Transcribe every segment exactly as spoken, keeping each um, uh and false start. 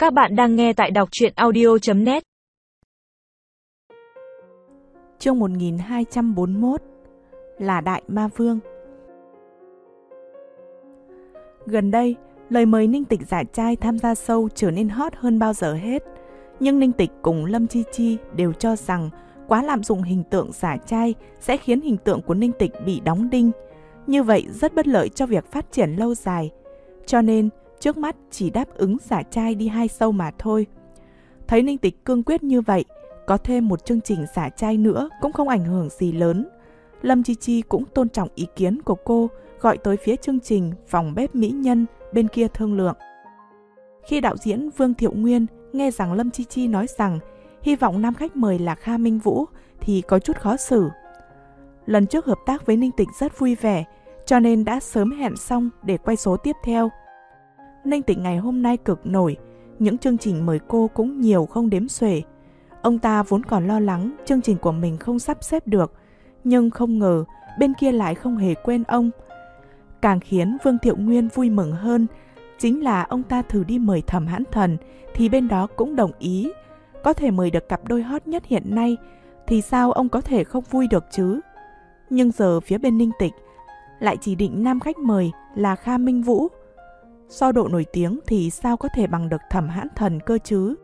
Các bạn đang nghe tại đọc truyện audio chấm net. Chương một nghìn hai trăm bốn mươi mốt là Đại Ma Vương. Gần đây, lời mời Ninh Tịch giả trai tham gia show trở nên hot hơn bao giờ hết. Nhưng Ninh Tịch cùng Lâm Chi Chi đều cho rằng quá lạm dụng hình tượng giả trai sẽ khiến hình tượng của Ninh Tịch bị đóng đinh. Như vậy rất bất lợi cho việc phát triển lâu dài. Cho nên, trước mắt chỉ đáp ứng giả trai đi hai show mà thôi. Thấy Ninh Tịch cương quyết như vậy, có thêm một chương trình giả trai nữa cũng không ảnh hưởng gì lớn. Lâm Chi Chi cũng tôn trọng ý kiến của cô, gọi tới phía chương trình phòng bếp mỹ nhân bên kia thương lượng. Khi đạo diễn Vương Thiệu Nguyên nghe rằng Lâm Chi Chi nói rằng hy vọng nam khách mời là Kha Minh Vũ thì có chút khó xử. Lần trước hợp tác với Ninh Tịch rất vui vẻ, cho nên đã sớm hẹn xong để quay số tiếp theo. Ninh Tịch ngày hôm nay cực nổi, những chương trình mời cô cũng nhiều không đếm xuể. Ông ta vốn còn lo lắng chương trình của mình không sắp xếp được, nhưng không ngờ bên kia lại không hề quên ông. Càng khiến Vương Thiệu Nguyên vui mừng hơn, chính là ông ta thử đi mời Thẩm Hãn Thần thì bên đó cũng đồng ý. Có thể mời được cặp đôi hot nhất hiện nay thì sao ông có thể không vui được chứ? Nhưng giờ phía bên Ninh Tịch lại chỉ định nam khách mời là Kha Minh Vũ. So độ nổi tiếng thì sao có thể bằng được Thẩm Hãn Thần cơ chứ?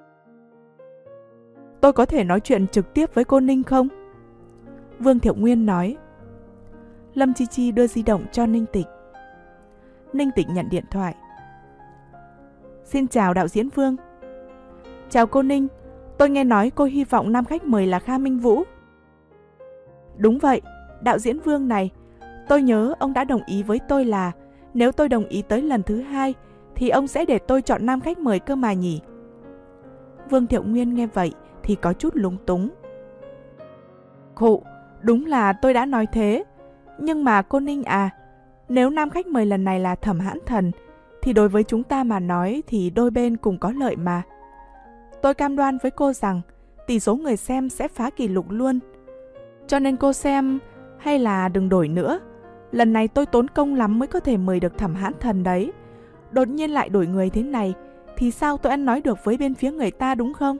Tôi có thể nói chuyện trực tiếp với cô Ninh không? Vương Thiệu Nguyên nói. Lâm Chi Chi đưa di động cho Ninh Tịch. Ninh Tịch nhận điện thoại. Xin chào đạo diễn Vương. Chào cô Ninh, tôi nghe nói cô hy vọng nam khách mời là Kha Minh Vũ. Đúng vậy, đạo diễn Vương này, tôi nhớ ông đã đồng ý với tôi là nếu tôi đồng ý tới lần thứ hai thì ông sẽ để tôi chọn nam khách mời cơ mà nhỉ? Vương Thiệu Nguyên nghe vậy thì có chút lúng túng. Khụ, đúng là tôi đã nói thế. Nhưng mà cô Ninh à, nếu nam khách mời lần này là Thẩm Hãn Thần thì đối với chúng ta mà nói thì đôi bên cùng có lợi mà. Tôi cam đoan với cô rằng tỷ số người xem sẽ phá kỷ lục luôn. Cho nên cô xem hay là đừng đổi nữa. Lần này tôi tốn công lắm mới có thể mời được Thẩm Hãn Thần đấy. Đột nhiên lại đổi người thế này thì sao tôi ăn nói được với bên phía người ta đúng không?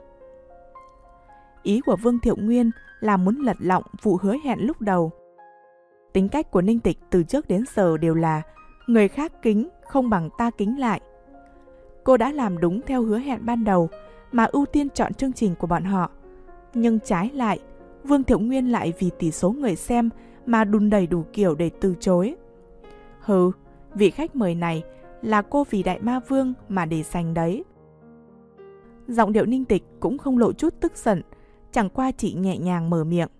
Ý của Vương Thiệu Nguyên là muốn lật lọng vụ hứa hẹn lúc đầu. Tính cách của Ninh Tịch từ trước đến giờ đều là người khác kính không bằng ta kính lại. Cô đã làm đúng theo hứa hẹn ban đầu mà ưu tiên chọn chương trình của bọn họ. Nhưng trái lại, Vương Thiệu Nguyên lại vì tỷ số người xem mà đùn đầy đủ kiểu để từ chối. Hừ, vị khách mời này là cô vì Đại Ma Vương mà để dành đấy. Giọng điệu Ninh Tịch cũng không lộ chút tức giận, chẳng qua chỉ nhẹ nhàng mở miệng.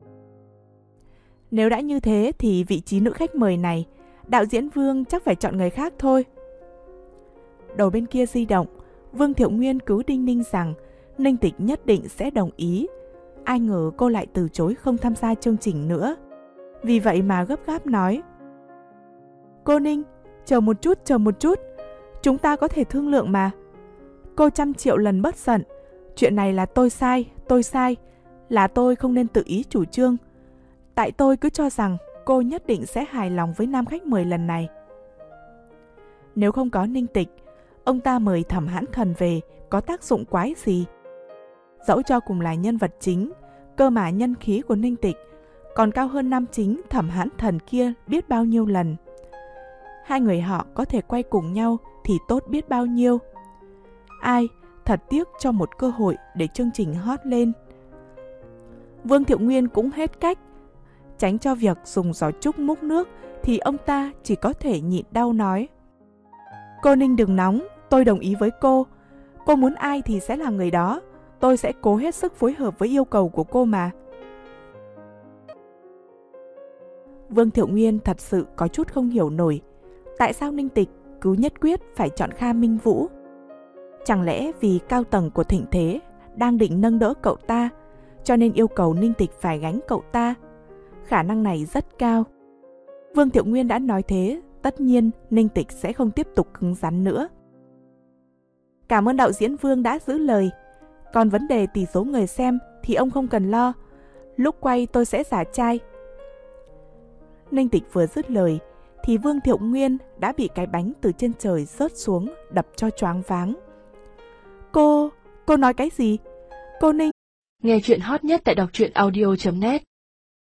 Nếu đã như thế thì vị trí nữ khách mời này, đạo diễn Vương chắc phải chọn người khác thôi. Đầu bên kia di động, Vương Thiệu Nguyên cứ đinh ninh rằng Ninh Tịch nhất định sẽ đồng ý. Ai ngờ cô lại từ chối không tham gia chương trình nữa. Vì vậy mà gấp gáp nói. Cô Ninh, chờ một chút, chờ một chút. Chúng ta có thể thương lượng mà. Cô trăm triệu lần bất giận. Chuyện này là tôi sai, tôi sai. Là tôi không nên tự ý chủ trương. Tại tôi cứ cho rằng cô nhất định sẽ hài lòng với nam khách mời lần này. Nếu không có Ninh Tịch, ông ta mời Thẩm Hãn Thần về có tác dụng quái gì? Dẫu cho cùng là nhân vật chính, cơ mà nhân khí của Ninh Tịch còn cao hơn nam chính Thẩm Hãn Thần kia biết bao nhiêu lần. Hai người họ có thể quay cùng nhau thì tốt biết bao nhiêu. Ai, thật tiếc cho một cơ hội để chương trình hot lên. Vương Thiệu Nguyên cũng hết cách. Tránh cho việc dùng giỏ trúc múc nước thì ông ta chỉ có thể nhịn đau nói. Cô Ninh đừng nóng, tôi đồng ý với cô. Cô muốn ai thì sẽ là người đó. Tôi sẽ cố hết sức phối hợp với yêu cầu của cô mà. Vương Thiệu Nguyên thật sự có chút không hiểu nổi. Tại sao Ninh Tịch cứ nhất quyết phải chọn Kha Minh Vũ? Chẳng lẽ vì cao tầng của thịnh thế đang định nâng đỡ cậu ta, cho nên yêu cầu Ninh Tịch phải gánh cậu ta? Khả năng này rất cao. Vương Thiệu Nguyên đã nói thế, tất nhiên Ninh Tịch sẽ không tiếp tục cứng rắn nữa. Cảm ơn đạo diễn Vương đã giữ lời. Còn vấn đề tỷ số người xem thì ông không cần lo. Lúc quay tôi sẽ giả trai. Ninh Tịch vừa dứt lời thì Vương Thiệu Nguyên đã bị cái bánh từ trên trời rớt xuống, đập cho choáng váng. Cô, cô nói cái gì? Cô Ninh. Nghe chuyện hot nhất tại đọc truyện audio chấm net.